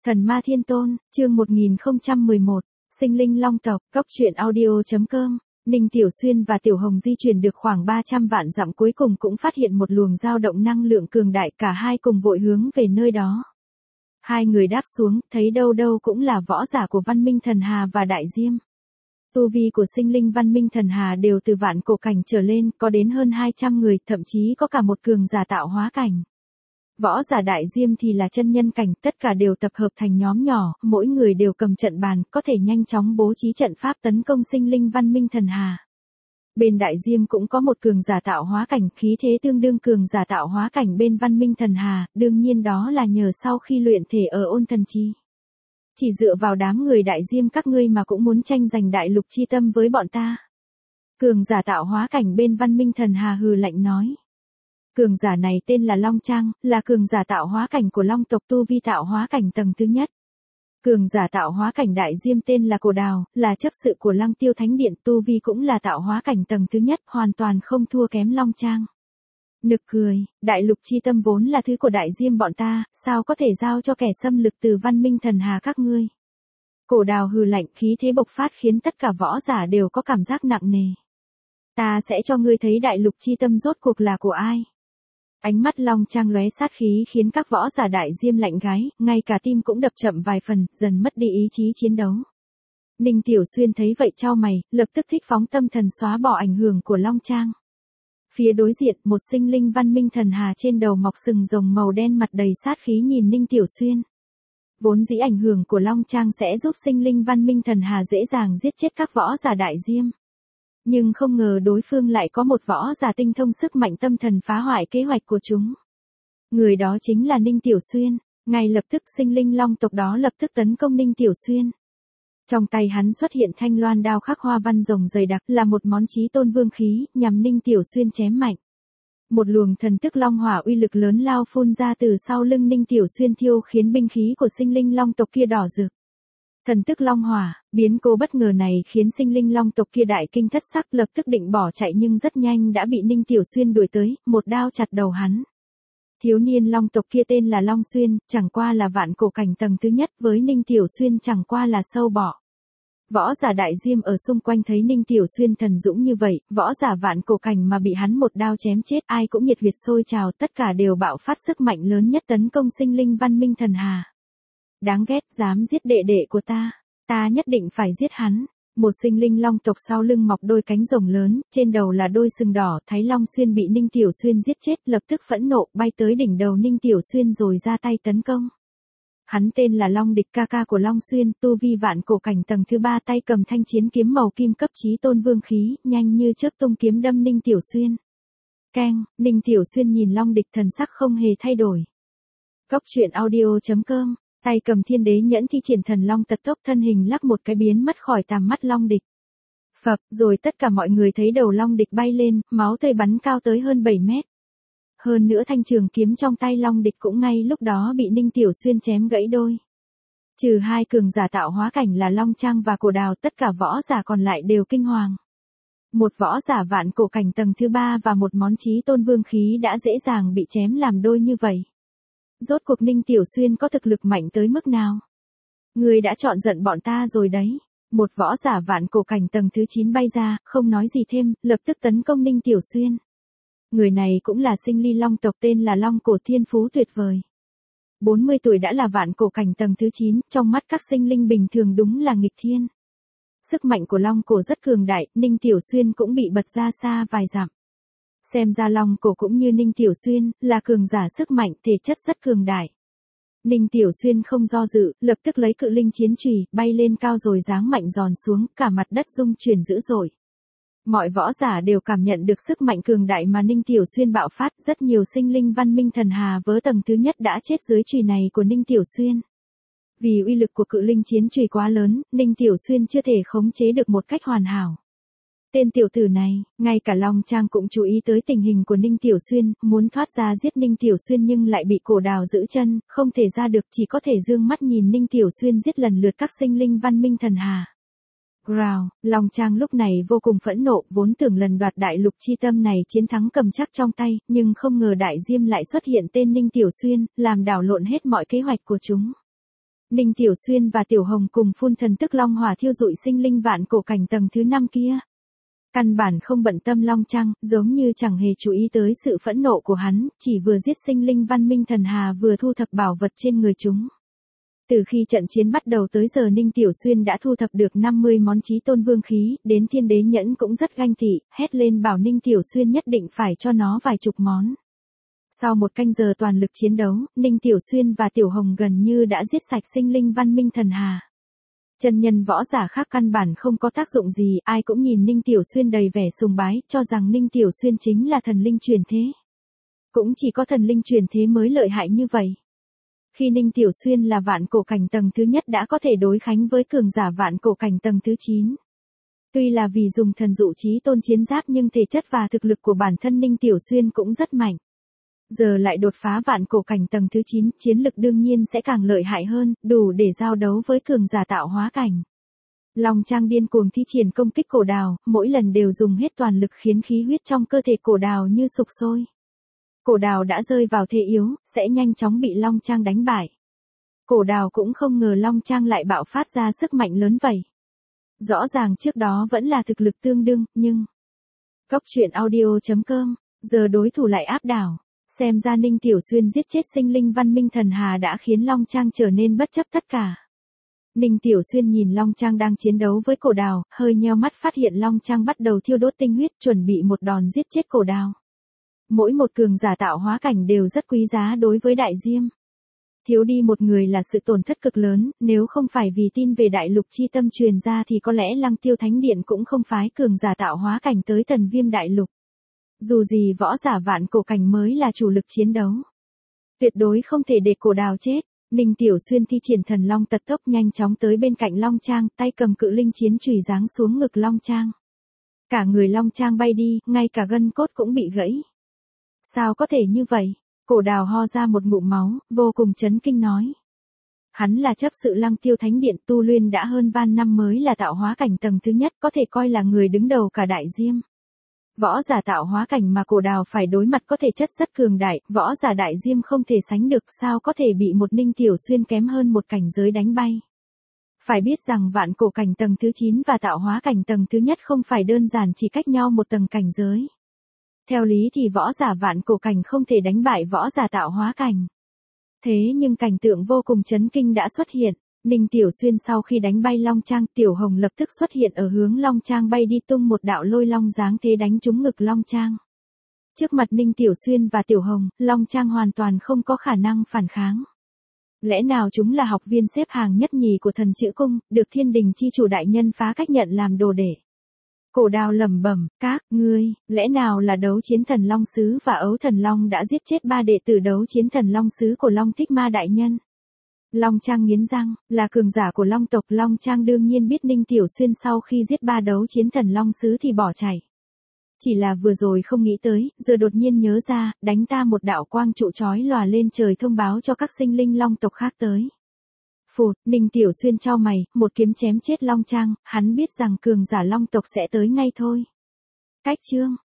Thần Ma Thiên Tôn, chương 1011, Sinh linh long tộc, Cốc truyện audio.com. Ninh Tiểu Xuyên và Tiểu Hồng di chuyển được khoảng 300 vạn dặm cuối cùng cũng phát hiện một luồng dao động năng lượng cường đại, cả hai cùng vội hướng về nơi đó. Hai người đáp xuống, thấy đâu đâu cũng là võ giả của Văn Minh Thần Hà và Đại Diêm. Tu vi của sinh linh Văn Minh Thần Hà đều từ vạn cổ cảnh trở lên, có đến hơn 200 người, thậm chí có cả một cường giả tạo hóa cảnh. Võ giả Đại Diêm thì là chân nhân cảnh, tất cả đều tập hợp thành nhóm nhỏ, mỗi người đều cầm trận bàn, có thể nhanh chóng bố trí trận pháp tấn công sinh linh Văn Minh Thần Hà. Bên Đại Diêm cũng có một cường giả tạo hóa cảnh, khí thế tương đương cường giả tạo hóa cảnh bên Văn Minh Thần Hà, đương nhiên đó là nhờ sau khi luyện thể ở Ôn Thần Chi. Chỉ dựa vào đám người Đại Diêm các ngươi mà cũng muốn tranh giành đại lục chi tâm với bọn ta. Cường giả tạo hóa cảnh bên Văn Minh Thần Hà hừ lạnh nói. Cường giả này tên là Long Trang, là cường giả tạo hóa cảnh của Long tộc, tu vi tạo hóa cảnh tầng thứ nhất. Cường giả tạo hóa cảnh Đại Diêm tên là Cổ Đào, là chấp sự của Lăng Tiêu Thánh Điện, tu vi cũng là tạo hóa cảnh tầng thứ nhất, hoàn toàn không thua kém Long Trang. Nực cười, đại lục chi tâm vốn là thứ của Đại Diêm bọn ta, sao có thể giao cho kẻ xâm lược từ Văn Minh Thần Hà các ngươi. Cổ Đào hừ lạnh, khí thế bộc phát khiến tất cả võ giả đều có cảm giác nặng nề. Ta sẽ cho ngươi thấy đại lục chi tâm rốt cuộc là của ai. Ánh mắt Long Trang lóe sát khí khiến các võ giả Đại Diêm lạnh gáy, ngay cả tim cũng đập chậm vài phần, dần mất đi ý chí chiến đấu. Ninh Tiểu Xuyên thấy vậy chau mày, lập tức thích phóng tâm thần xóa bỏ ảnh hưởng của Long Trang. Phía đối diện, một sinh linh Văn Minh Thần Hà trên đầu mọc sừng rồng màu đen, mặt đầy sát khí nhìn Ninh Tiểu Xuyên. Vốn dĩ ảnh hưởng của Long Trang sẽ giúp sinh linh Văn Minh Thần Hà dễ dàng giết chết các võ giả Đại Diêm. Nhưng không ngờ đối phương lại có một võ giả tinh thông sức mạnh tâm thần phá hoại kế hoạch của chúng. Người đó chính là Ninh Tiểu Xuyên. Ngay lập tức sinh linh long tộc đó lập tức tấn công Ninh Tiểu Xuyên. Trong tay hắn xuất hiện thanh loan đao khắc hoa văn rồng dày đặc, là một món chí tôn vương khí, nhằm Ninh Tiểu Xuyên chém mạnh. Một luồng thần tức long hỏa uy lực lớn lao phun ra từ sau lưng Ninh Tiểu Xuyên, thiêu khiến binh khí của sinh linh long tộc kia đỏ rực. Thần tức long hỏa, biến cố bất ngờ này khiến sinh linh long tộc kia đại kinh thất sắc, lập tức định bỏ chạy nhưng rất nhanh đã bị Ninh Tiểu Xuyên đuổi tới, một đao chặt đầu hắn. Thiếu niên long tộc kia tên là Long Xuyên, chẳng qua là vạn cổ cảnh tầng thứ nhất, với Ninh Tiểu Xuyên chẳng qua là sâu bọ. Võ giả Đại Diêm ở xung quanh thấy Ninh Tiểu Xuyên thần dũng như vậy, võ giả vạn cổ cảnh mà bị hắn một đao chém chết, ai cũng nhiệt huyết sôi trào, tất cả đều bạo phát sức mạnh lớn nhất tấn công sinh linh Văn Minh Thần Hà. Đáng ghét, dám giết đệ đệ của ta nhất định phải giết hắn. Một sinh linh long tộc sau lưng mọc đôi cánh rồng lớn, trên đầu là đôi sừng đỏ, thấy Long Xuyên bị Ninh Tiểu Xuyên giết chết, lập tức phẫn nộ, bay tới đỉnh đầu Ninh Tiểu Xuyên rồi ra tay tấn công. Hắn tên là Long Địch, ca ca của Long Xuyên, tu vi vạn cổ cảnh tầng thứ 3, tay cầm thanh chiến kiếm màu kim cấp chí tôn vương khí, nhanh như chớp tung kiếm đâm Ninh Tiểu Xuyên. Keng, Ninh Tiểu Xuyên nhìn Long Địch, thần sắc không hề thay đổi. Cốc truyện audio.com. Tay cầm thiên đế nhẫn thi triển thần long tật tốc, thân hình lắc một cái biến mất khỏi tầm mắt Long Địch. Phập, rồi tất cả mọi người thấy đầu Long Địch bay lên, máu tươi bắn cao tới hơn 7 mét. Hơn nữa thanh trường kiếm trong tay Long Địch cũng ngay lúc đó bị Ninh Tiểu Xuyên chém gãy đôi. Trừ hai cường giả tạo hóa cảnh là Long Trang và Cổ Đào, tất cả võ giả còn lại đều kinh hoàng. Một võ giả vạn cổ cảnh tầng thứ 3 và một món chí tôn vương khí đã dễ dàng bị chém làm đôi như vậy. Rốt cuộc Ninh Tiểu Xuyên có thực lực mạnh tới mức nào? Ngươi đã chọn giận bọn ta rồi đấy. Một võ giả vạn cổ cảnh tầng thứ 9 bay ra, không nói gì thêm, lập tức tấn công Ninh Tiểu Xuyên. Người này cũng là sinh ly long tộc, tên là Long Cổ, thiên phú tuyệt vời. 40 tuổi đã là vạn cổ cảnh tầng thứ 9, trong mắt các sinh linh bình thường đúng là nghịch thiên. Sức mạnh của Long Cổ rất cường đại, Ninh Tiểu Xuyên cũng bị bật ra xa vài dặm. Xem ra Long Cổ cũng như Ninh Tiểu Xuyên, là cường giả sức mạnh, thể chất rất cường đại. Ninh Tiểu Xuyên không do dự, lập tức lấy cự linh chiến chùy, bay lên cao rồi giáng mạnh giòn xuống, cả mặt đất rung chuyển dữ dội. Mọi võ giả đều cảm nhận được sức mạnh cường đại mà Ninh Tiểu Xuyên bạo phát, rất nhiều sinh linh Văn Minh Thần Hà với tầng thứ nhất đã chết dưới chùy này của Ninh Tiểu Xuyên. Vì uy lực của cự linh chiến chùy quá lớn, Ninh Tiểu Xuyên chưa thể khống chế được một cách hoàn hảo. Tên tiểu tử này, ngay cả Long Trang cũng chú ý tới tình hình của Ninh Tiểu Xuyên, muốn thoát ra giết Ninh Tiểu Xuyên nhưng lại bị Cổ Đào giữ chân, không thể ra được, chỉ có thể dương mắt nhìn Ninh Tiểu Xuyên giết lần lượt các sinh linh Văn Minh Thần Hà. Growl, Long Trang lúc này vô cùng phẫn nộ, vốn tưởng lần đoạt đại lục chi tâm này chiến thắng cầm chắc trong tay, nhưng không ngờ Đại Diêm lại xuất hiện tên Ninh Tiểu Xuyên, làm đảo lộn hết mọi kế hoạch của chúng. Ninh Tiểu Xuyên và Tiểu Hồng cùng phun thần tức long hỏa thiêu rụi sinh linh vạn cổ cảnh tầng thứ 5 kia. Căn bản không bận tâm Long Trăng, giống như chẳng hề chú ý tới sự phẫn nộ của hắn, chỉ vừa giết sinh linh văn minh thần hà vừa thu thập bảo vật trên người chúng. Từ khi trận chiến bắt đầu tới giờ Ninh Tiểu Xuyên đã thu thập được 50 món chí tôn vương khí, đến thiên đế nhẫn cũng rất ganh tị, hét lên bảo Ninh Tiểu Xuyên nhất định phải cho nó vài chục món. Sau một canh giờ toàn lực chiến đấu, Ninh Tiểu Xuyên và Tiểu Hồng gần như đã giết sạch sinh linh văn minh thần hà. Chân nhân võ giả khác căn bản không có tác dụng gì, ai cũng nhìn Ninh Tiểu Xuyên đầy vẻ sùng bái, cho rằng Ninh Tiểu Xuyên chính là thần linh truyền thế. Cũng chỉ có thần linh truyền thế mới lợi hại như vậy. Khi Ninh Tiểu Xuyên là vạn cổ cảnh tầng thứ nhất đã có thể đối kháng với cường giả vạn cổ cảnh tầng thứ 9. Tuy là vì dùng thần dụ chí tôn chiến giáp nhưng thể chất và thực lực của bản thân Ninh Tiểu Xuyên cũng rất mạnh. Giờ lại đột phá vạn cổ cảnh tầng thứ 9, chiến lực đương nhiên sẽ càng lợi hại hơn, đủ để giao đấu với cường giả tạo hóa cảnh. Long Trang điên cuồng thi triển công kích cổ đào, mỗi lần đều dùng hết toàn lực khiến khí huyết trong cơ thể cổ đào như sục sôi. Cổ đào đã rơi vào thế yếu, sẽ nhanh chóng bị Long Trang đánh bại. Cổ đào cũng không ngờ Long Trang lại bạo phát ra sức mạnh lớn vậy. Rõ ràng trước đó vẫn là thực lực tương đương, nhưng... Cốc truyện audio.com, giờ đối thủ lại áp đảo. Xem ra Ninh Tiểu Xuyên giết chết sinh linh văn minh thần hà đã khiến Long Trang trở nên bất chấp tất cả. Ninh Tiểu Xuyên nhìn Long Trang đang chiến đấu với cổ đào, hơi nheo mắt phát hiện Long Trang bắt đầu thiêu đốt tinh huyết chuẩn bị một đòn giết chết cổ đào. Mỗi một cường giả tạo hóa cảnh đều rất quý giá đối với đại diêm. Thiếu đi một người là sự tổn thất cực lớn, nếu không phải vì tin về đại lục chi tâm truyền ra thì có lẽ Lăng Tiêu Thánh Điện cũng không phái cường giả tạo hóa cảnh tới Thần Viêm đại lục. Dù gì võ giả vạn cổ cảnh mới là chủ lực chiến đấu. Tuyệt đối không thể để cổ đào chết. Ninh Tiểu Xuyên thi triển thần long tật tốc nhanh chóng tới bên cạnh Long Trang, tay cầm cự linh chiến chùy giáng xuống ngực Long Trang. Cả người Long Trang bay đi, ngay cả gân cốt cũng bị gãy. Sao có thể như vậy? Cổ đào ho ra một ngụm máu, vô cùng chấn kinh nói. Hắn là chấp sự Lăng Tiêu Thánh Điện, tu luyện đã hơn van năm mới là tạo hóa cảnh tầng thứ nhất, có thể coi là người đứng đầu cả đại diêm. Võ giả tạo hóa cảnh mà cổ đào phải đối mặt có thể chất rất cường đại, võ giả đại diêm không thể sánh được, sao có thể bị một Ninh Tiểu Xuyên kém hơn một cảnh giới đánh bay. Phải biết rằng vạn cổ cảnh tầng thứ 9 và tạo hóa cảnh tầng thứ nhất không phải đơn giản chỉ cách nhau một tầng cảnh giới. Theo lý thì võ giả vạn cổ cảnh không thể đánh bại võ giả tạo hóa cảnh. Thế nhưng cảnh tượng vô cùng chấn kinh đã xuất hiện. Ninh Tiểu Xuyên sau khi đánh bay Long Trang, Tiểu Hồng lập tức xuất hiện ở hướng Long Trang bay đi tung một đạo lôi long dáng thế đánh trúng ngực Long Trang. Trước mặt Ninh Tiểu Xuyên và Tiểu Hồng, Long Trang hoàn toàn không có khả năng phản kháng. Lẽ nào chúng là học viên xếp hàng nhất nhì của thần chữ cung, được Thiên Đình chi chủ đại nhân phá cách nhận làm đồ đệ. Cổ đào lẩm bẩm, các ngươi, lẽ nào là đấu chiến thần Long Sứ và ấu thần Long đã giết chết 3 đệ tử đấu chiến thần Long Sứ của Long Thích Ma đại nhân. Long Trang nghiến răng, là cường giả của Long tộc, Long Trang đương nhiên biết Ninh Tiểu Xuyên sau khi giết 3 đấu chiến thần Long Sứ thì bỏ chạy. Chỉ là vừa rồi không nghĩ tới, giờ đột nhiên nhớ ra, đánh ta một đạo quang trụ chói lòa lên trời thông báo cho các sinh linh Long tộc khác tới. Phụt, Ninh Tiểu Xuyên chau mày, một kiếm chém chết Long Trang, hắn biết rằng cường giả Long tộc sẽ tới ngay thôi. Cách chương